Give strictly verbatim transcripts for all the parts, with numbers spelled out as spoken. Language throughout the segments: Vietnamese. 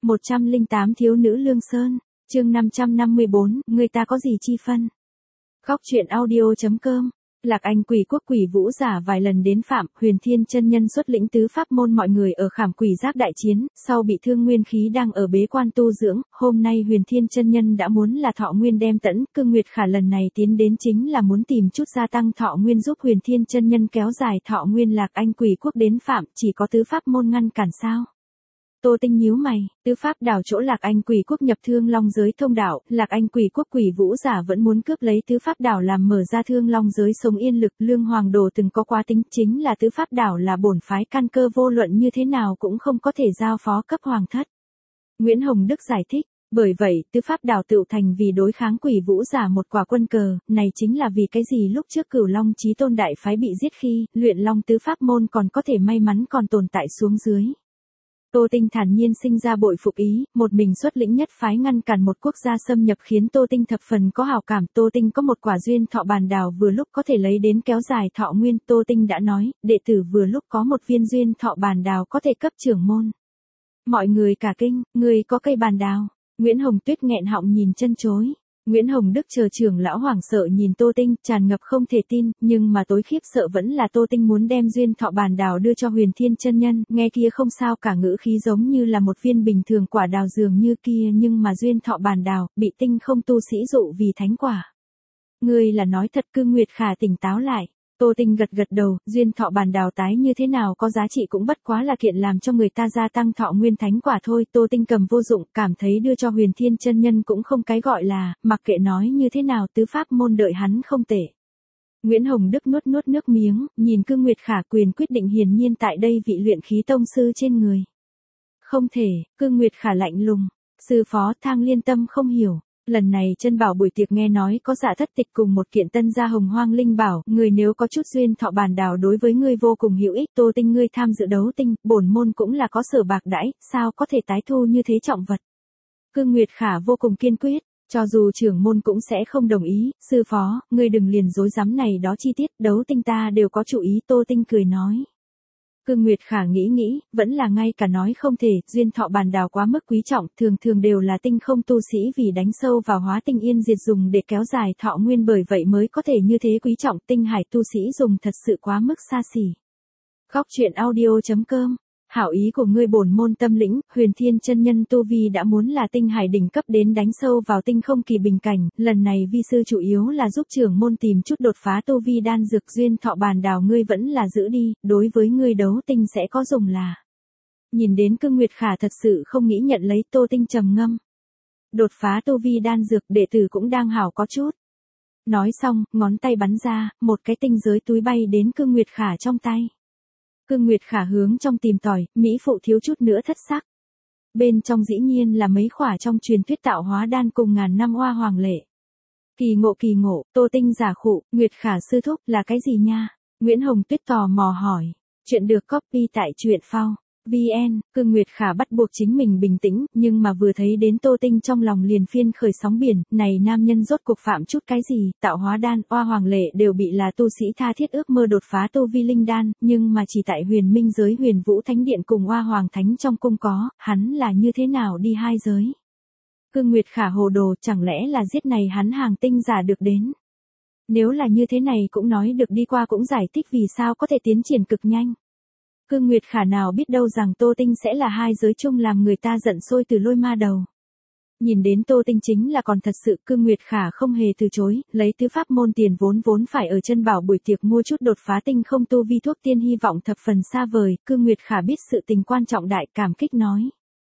một trăm lẻ tám Thiếu nữ Lương Sơn, chương năm trăm năm mươi bốn, người ta có gì chi phân. Khóc chuyện audio.com. Lạc Anh quỷ quốc quỷ vũ giả vài lần đến Phạm Huyền Thiên chân nhân xuất lĩnh tứ pháp môn mọi người ở Khảm Quỷ Giác đại chiến, sau bị thương nguyên khí đang ở bế quan tu dưỡng, hôm nay Huyền Thiên chân nhân đã muốn là thọ nguyên đem tẫn, Cương Nguyệt Khả lần này tiến đến chính là muốn tìm chút gia tăng thọ nguyên giúp Huyền Thiên chân nhân kéo dài thọ nguyên. Lạc Anh quỷ quốc đến Phạm, chỉ có tứ pháp môn ngăn cản sao? Tô Tinh nhíu mày, tứ pháp đảo chỗ Lạc Anh quỷ quốc nhập Thương Long giới thông đạo, Lạc Anh quỷ quốc quỷ vũ giả vẫn muốn cướp lấy tứ pháp đảo làm mở ra Thương Long giới sống yên lực. Lương Hoàng Đồ từng có quá tính, chính là tứ pháp đảo là bổn phái căn cơ, vô luận như thế nào cũng không có thể giao phó cấp hoàng thất. Nguyễn Hồng Đức giải thích, bởi vậy tứ pháp đảo tựu thành vì đối kháng quỷ vũ giả một quả quân cờ, này chính là vì cái gì lúc trước Cửu Long Chí Tôn đại phái bị giết khi, luyện long tứ pháp môn còn có thể may mắn còn tồn tại xuống dưới. Tô Tinh thản nhiên sinh ra bội phục ý, một mình xuất lĩnh nhất phái ngăn cản một quốc gia xâm nhập khiến Tô Tinh thập phần có hảo cảm. Tô Tinh có một quả duyên thọ bàn đào vừa lúc có thể lấy đến kéo dài thọ nguyên. Tô Tinh đã nói, đệ tử vừa lúc có một viên duyên thọ bàn đào có thể cấp trưởng môn. Mọi người cả kinh, người có cây bàn đào. Nguyễn Hồng Tuyết nghẹn họng nhìn chân chối. Nguyễn Hồng Đức chờ trưởng lão hoảng sợ nhìn Tô Tinh, tràn ngập không thể tin, nhưng mà tối khiếp sợ vẫn là Tô Tinh muốn đem duyên thọ bàn đào đưa cho Huyền Thiên chân nhân, nghe kia không sao cả ngữ khí giống như là một viên bình thường quả đào dường như kia, nhưng mà duyên thọ bàn đào, bị tinh không tu sĩ dụ vì thánh quả. Ngươi là nói thật? Cương Nguyệt Khả tỉnh táo lại. Tô Tinh gật gật đầu, duyên thọ bàn đào tái như thế nào có giá trị cũng bất quá là kiện làm cho người ta gia tăng thọ nguyên thánh quả thôi. Tô Tinh cầm vô dụng, cảm thấy đưa cho Huyền Thiên chân nhân cũng không cái gọi là, mặc kệ nói như thế nào tứ pháp môn đợi hắn không tệ. Nguyễn Hồng Đức nuốt nuốt nước miếng, nhìn Cương Nguyệt Khả, quyền quyết định hiển nhiên tại đây vị luyện khí tông sư trên người. Không thể. Cương Nguyệt Khả lạnh lùng. Sư phó. Thang Liên Tâm không hiểu. Lần này chân bảo buổi tiệc nghe nói có Dạ Thất Tịch cùng một kiện tân gia hồng hoang linh bảo, người nếu có chút duyên thọ bàn đào đối với ngươi vô cùng hữu ích. Tô Tinh ngươi tham dự đấu tinh, bổn môn cũng là có sở bạc đãi, sao có thể tái thu như thế trọng vật. Cương Nguyệt Khả vô cùng kiên quyết, cho dù trưởng môn cũng sẽ không đồng ý. Sư phó, ngươi đừng liền dối rắm này đó chi tiết, đấu tinh ta đều có chủ ý. Tô Tinh cười nói. Cương Nguyệt Khả nghĩ nghĩ, vẫn là ngay cả nói không thể, duyên thọ bàn đào quá mức quý trọng, thường thường đều là tinh không tu sĩ vì đánh sâu vào hóa tinh yên diệt dùng để kéo dài thọ nguyên, bởi vậy mới có thể như thế quý trọng. Tinh hải tu sĩ dùng thật sự quá mức xa xỉ. Khóc chuyện audio.com. Hảo ý của ngươi bổn môn tâm lĩnh. Huyền Thiên chân nhân tu vi đã muốn là tinh hải đỉnh cấp đến đánh sâu vào tinh không kỳ bình cảnh, lần này vi sư chủ yếu là giúp trưởng môn tìm chút đột phá tu vi đan dược. Duyên thọ bàn đào ngươi vẫn là giữ đi, đối với ngươi đấu tinh sẽ có dùng là. Nhìn đến Cương Nguyệt Khả thật sự không nghĩ nhận lấy. Tô Tinh trầm ngâm. Đột phá tu vi đan dược đệ tử cũng đang hảo có chút. Nói xong, ngón tay bắn ra, một cái tinh giới túi bay đến Cương Nguyệt Khả trong tay. Cương Nguyệt Khả hướng trong tìm tòi, mỹ phụ thiếu chút nữa thất sắc. Bên trong dĩ nhiên là mấy khỏa trong truyền thuyết tạo hóa đan cùng ngàn năm hoa hoàng lệ. Kỳ ngộ kỳ ngộ. Tô Tinh giả khụ, Nguyệt Khả sư thúc là cái gì nha? Nguyễn Hồng Tuyết tò mò hỏi. Chuyện được copy tại truyện phao vn. Cương Nguyệt Khả bắt buộc chính mình bình tĩnh, nhưng mà vừa thấy đến Tô Tinh trong lòng liền phiên khởi sóng biển, này nam nhân rốt cuộc phạm chút cái gì? Tạo hóa đan, oa hoàng lệ đều bị là tu sĩ tha thiết ước mơ đột phá tu vi linh đan, nhưng mà chỉ tại Huyền Minh giới Huyền Vũ Thánh Điện cùng oa hoàng thánh trong cung có, hắn là như thế nào đi hai giới? Cương Nguyệt Khả hồ đồ, chẳng lẽ là giết này hắn hàng tinh giả được đến? Nếu là như thế này cũng nói được đi, qua cũng giải thích vì sao có thể tiến triển cực nhanh. Cương Nguyệt Khả nào biết đâu rằng Tô Tinh sẽ là hai giới chung làm người ta giận sôi từ lôi ma đầu. Nhìn đến Tô Tinh chính là còn thật sự. Cương Nguyệt Khả không hề từ chối, lấy tứ pháp môn tiền vốn vốn phải ở chân bảo buổi tiệc mua chút đột phá tinh không tu vi thuốc tiên, hy vọng thập phần xa vời. Cương Nguyệt Khả biết sự tình quan trọng đại, cảm kích nói.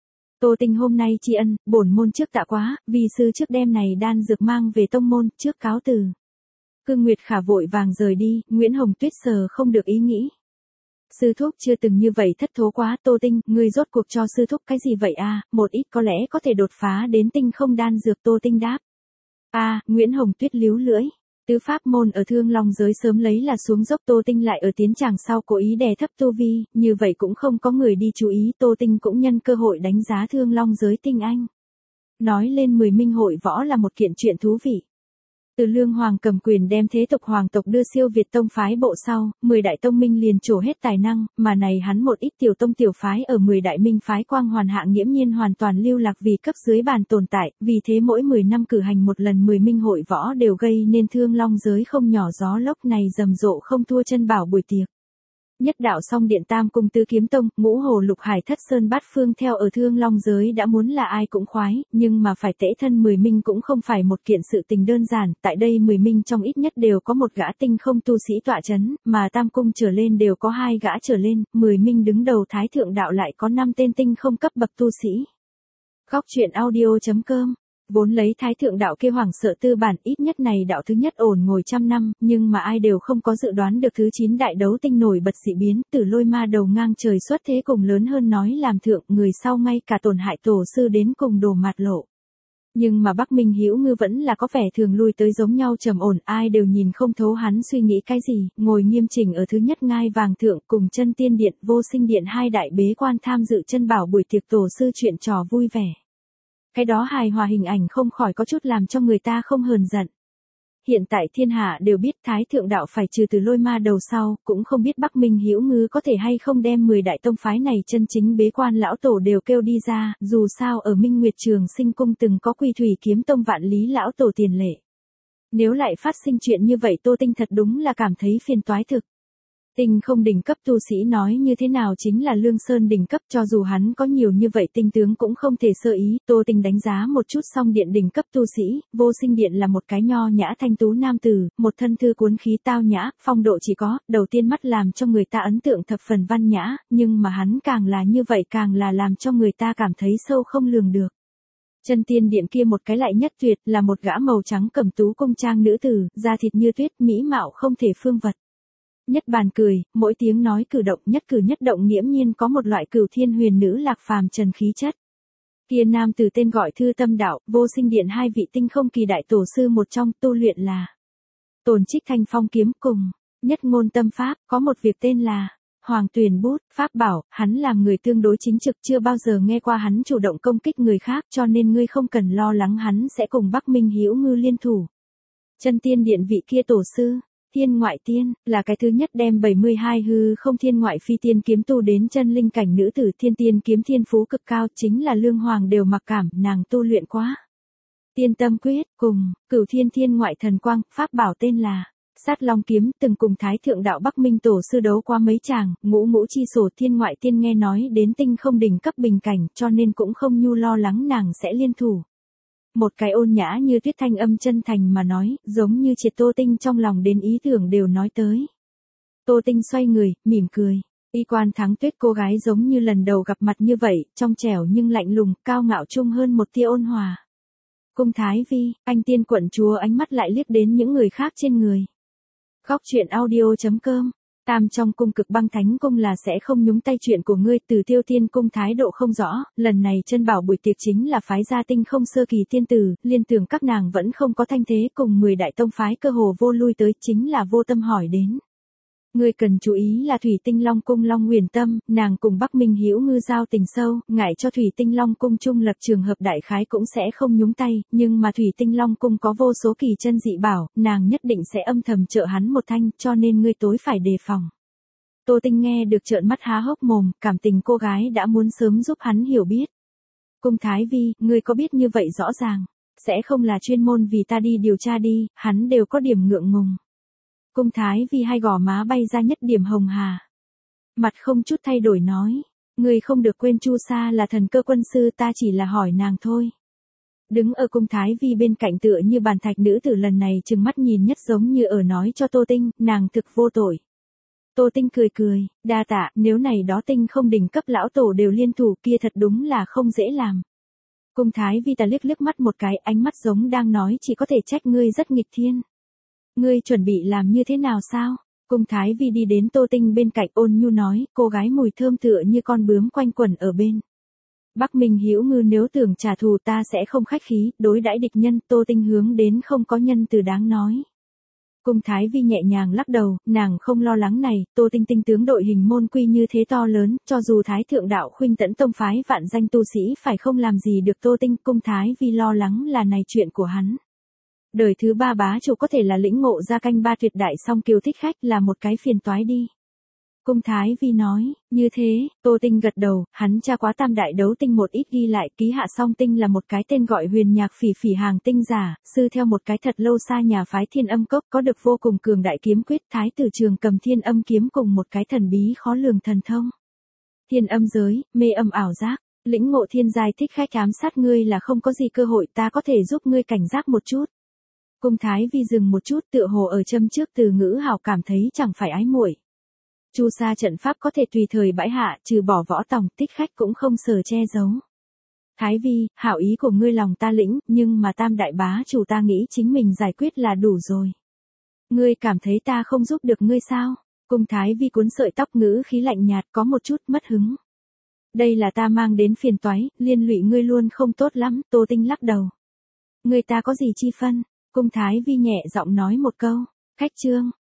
Tô Tinh hôm nay tri ân, bổn môn trước tạ quá, vì sư trước đêm này đan dược mang về tông môn, trước cáo từ. Cương Nguyệt Khả vội vàng rời đi. Nguyễn Hồng Tuyết sờ không được ý nghĩ. Sư thúc chưa từng như vậy thất thố quá. Tô Tinh, ngươi rốt cuộc cho sư thúc cái gì vậy a? Một ít có lẽ có thể đột phá đến tinh không đan dược. Tô Tinh đáp. A, Nguyễn Hồng Tuyết líu lưỡi. Tứ pháp môn ở Thương Long giới sớm lấy là xuống dốc, Tô Tinh lại ở tiến tràng sau cố ý đè thấp tu vi, như vậy cũng không có người đi chú ý. Tô Tinh cũng nhân cơ hội đánh giá Thương Long giới tinh anh. Nói lên mười minh hội võ là một kiện chuyện thú vị. Từ Lương Hoàng cầm quyền đem thế tục hoàng tộc đưa siêu Việt tông phái bộ sau, mười đại tông minh liền trổ hết tài năng, mà này hắn một ít tiểu tông tiểu phái ở mười đại minh phái quang hoàn hạng nghiễm nhiên hoàn toàn lưu lạc vì cấp dưới bàn tồn tại, vì thế mỗi mười năm cử hành một lần mười minh hội võ đều gây nên thương long giới không nhỏ gió lốc này rầm rộ không thua chân bảo buổi tiệc. Nhất đạo song điện tam cung tứ kiếm tông, ngũ hồ lục hải thất sơn bát phương theo ở thương long giới đã muốn là ai cũng khoái, nhưng mà phải tễ thân mười minh cũng không phải một kiện sự tình đơn giản, tại đây mười minh trong ít nhất đều có một gã tinh không tu sĩ tọa chấn, mà tam cung trở lên đều có hai gã trở lên, mười minh đứng đầu thái thượng đạo lại có năm tên tinh không cấp bậc tu sĩ. Góc truyện audio chấm com Vốn lấy thái thượng đạo kia hoảng sợ tư bản, ít nhất này đạo thứ nhất ổn ngồi trăm năm, nhưng mà ai đều không có dự đoán được thứ chín đại đấu tinh nổi bật dị biến, từ lôi ma đầu ngang trời xuất thế cùng lớn hơn nói làm thượng, người sau ngay cả tổn hại tổ sư đến cùng đồ mặt lộ. Nhưng mà Bắc Minh Hữu Ngư vẫn là có vẻ thường lui tới giống nhau trầm ổn, ai đều nhìn không thấu hắn suy nghĩ cái gì, ngồi nghiêm chỉnh ở thứ nhất ngai vàng thượng cùng chân tiên điện, vô sinh điện hai đại bế quan tham dự chân bảo buổi tiệc tổ sư chuyện trò vui vẻ. Cái đó hài hòa hình ảnh không khỏi có chút làm cho người ta không hờn giận. Hiện tại thiên hạ đều biết thái thượng đạo phải trừ từ lôi ma đầu sau, cũng không biết Bắc Minh Hữu Ngư có thể hay không đem mười đại tông phái này chân chính bế quan lão tổ đều kêu đi ra, dù sao ở Minh Nguyệt Trường Sinh cung từng có Quy Thủy kiếm tông vạn lý lão tổ tiền lệ. Nếu lại phát sinh chuyện như vậy Tô Tinh thật đúng là cảm thấy phiền toái thực. Tinh không đỉnh cấp tu sĩ nói như thế nào chính là Lương Sơn đỉnh cấp, cho dù hắn có nhiều như vậy tinh tướng cũng không thể sơ ý. Tô Tinh đánh giá một chút song điện đỉnh cấp tu sĩ, vô sinh điện là một cái nho nhã thanh tú nam tử, một thân thư cuốn khí tao nhã, phong độ chỉ có, đầu tiên mắt làm cho người ta ấn tượng thập phần văn nhã, nhưng mà hắn càng là như vậy càng là làm cho người ta cảm thấy sâu không lường được. Chân tiên điện kia một cái lại nhất tuyệt là một gã màu trắng cẩm tú cung trang nữ tử, da thịt như tuyết, mỹ mạo không thể phương vật. Nhất bàn cười, mỗi tiếng nói cử động nhất cử nhất động nghiễm nhiên có một loại cửu thiên huyền nữ lạc phàm trần khí chất. Kia nam từ tên gọi Thư Tâm Đạo, vô sinh điện hai vị tinh không kỳ đại tổ sư một trong, tu luyện là Tồn Trích Thanh Phong kiếm cùng Nhất Ngôn Tâm Pháp, có một việc tên là Hoàng Tuyền Bút, Pháp bảo, hắn làm người tương đối chính trực, chưa bao giờ nghe qua hắn chủ động công kích người khác, cho nên ngươi không cần lo lắng hắn sẽ cùng Bắc Minh Hữu Ngư liên thủ. Chân tiên điện vị kia tổ sư Thiên Ngoại Tiên, là cái thứ nhất đem bảy mươi hai hư không thiên ngoại phi tiên kiếm tu đến chân linh cảnh nữ tử, thiên tiên kiếm thiên phú cực cao, chính là Lương Hoàng đều mặc cảm, nàng tu luyện quá. Tiên Tâm Quyết, cùng, Cửu Thiên Thiên Ngoại Thần Quang, pháp bảo tên là Sát Long Kiếm, từng cùng Thái Thượng Đạo Bắc Minh tổ sư đấu qua mấy chàng, ngũ ngũ chi sổ. Thiên Ngoại Tiên nghe nói đến tinh không đỉnh cấp bình cảnh, cho nên cũng không nhu lo lắng nàng sẽ liên thủ. Một cái ôn nhã như tuyết thanh âm chân thành mà nói, giống như triệt Tô Tinh trong lòng đến ý tưởng đều nói tới. Tô Tinh xoay người, mỉm cười. Y Quan Thắng Tuyết cô gái giống như lần đầu gặp mặt như vậy, trong trẻo nhưng lạnh lùng, cao ngạo chung hơn một tia ôn hòa. Cung Thái Vi, anh tiên quận chúa ánh mắt lại liếc đến những người khác trên người. Góc truyện audio chấm com Tam trong cung Cực Băng Thánh cung là sẽ không nhúng tay chuyện của ngươi, Từ Tiêu Thiên cung thái độ không rõ, lần này chân bảo buổi tiệc chính là phái gia tinh không sơ kỳ tiên tử, liên tưởng các nàng vẫn không có thanh thế, cùng mười đại tông phái cơ hồ vô lui tới, chính là vô tâm hỏi đến. Ngươi cần chú ý là Thủy Tinh Long cung Long Huyền Tâm, nàng cùng Bắc Minh Hữu Ngư giao tình sâu, ngại cho Thủy Tinh Long cung trung lập trường hợp đại khái cũng sẽ không nhúng tay, nhưng mà Thủy Tinh Long cung có vô số kỳ chân dị bảo, nàng nhất định sẽ âm thầm trợ hắn một thanh, cho nên ngươi tối phải đề phòng. Tô Tinh nghe được trợn mắt há hốc mồm, cảm tình cô gái đã muốn sớm giúp hắn hiểu biết. Cung Thái Vi, ngươi có biết như vậy rõ ràng, sẽ không là chuyên môn vì ta đi điều tra đi, hắn đều có điểm ngượng ngùng. Cung Thái Vi hai gò má bay ra nhất điểm hồng hà. Mặt không chút thay đổi nói, ngươi không được quên Chu Sa là thần cơ quân sư, ta chỉ là hỏi nàng thôi. Đứng ở Cung Thái Vi bên cạnh tựa như bàn thạch nữ tử lần này trừng mắt nhìn nhất giống như ở nói cho Tô Tinh, nàng thực vô tội. Tô Tinh cười cười, đa tạ, nếu này đó tinh không đỉnh cấp lão tổ đều liên thủ kia thật đúng là không dễ làm. Cung Thái Vi ta liếc liếc mắt một cái, ánh mắt giống đang nói chỉ có thể trách ngươi rất nghịch thiên. Ngươi chuẩn bị làm như thế nào sao? Cung Thái Vi đi đến Tô Tinh bên cạnh ôn nhu nói, cô gái mùi thơm tựa như con bướm quanh quẩn ở bên. Bắc Minh Hữu Ngư nếu tưởng trả thù ta sẽ không khách khí, đối đãi địch nhân. Tô Tinh hướng đến không có nhân từ đáng nói. Cung Thái Vi nhẹ nhàng lắc đầu, nàng không lo lắng này, Tô Tinh tinh tướng đội hình môn quy như thế to lớn, cho dù Thái Thượng Đạo Khuynh Tẫn tông phái vạn danh tu sĩ phải không làm gì được Tô Tinh. Cung Thái Vi lo lắng là này chuyện của hắn. Đời thứ ba bá chủ có thể là lĩnh ngộ ra canh ba tuyệt đại song kiều thích khách là một cái phiền toái đi. Cung Thái Vi nói, như thế, Tô Tinh gật đầu, hắn tra quá tam đại đấu tinh một ít ghi lại, ký hạ song tinh là một cái tên gọi huyền nhạc phỉ phỉ hàng tinh giả, sư theo một cái thật lâu xa nhà phái thiên âm cốc có được vô cùng cường đại kiếm quyết, thái tử trường cầm thiên âm kiếm cùng một cái thần bí khó lường thần thông. Thiên âm giới, mê âm ảo giác, lĩnh ngộ thiên giai thích khách ám sát ngươi là không có gì cơ hội, ta có thể giúp ngươi cảnh giác một chút. Cung Thái Vi dừng một chút, tựa hồ ở châm trước từ ngữ hào cảm thấy chẳng phải ái muội. Chu sa trận pháp có thể tùy thời bãi hạ, trừ bỏ võ tòng, thích khách cũng không sờ che giấu. Thái Vi, hảo ý của ngươi lòng ta lĩnh, nhưng mà tam đại bá chủ ta nghĩ chính mình giải quyết là đủ rồi. Ngươi cảm thấy ta không giúp được ngươi sao? Cung Thái Vi cuốn sợi tóc ngữ khí lạnh nhạt, có một chút mất hứng. Đây là ta mang đến phiền toái, liên lụy ngươi luôn không tốt lắm, Tô Tinh lắc đầu. Ngươi ta có gì chi phân? Cung Thái Vi nhẹ giọng nói một câu, khách trương.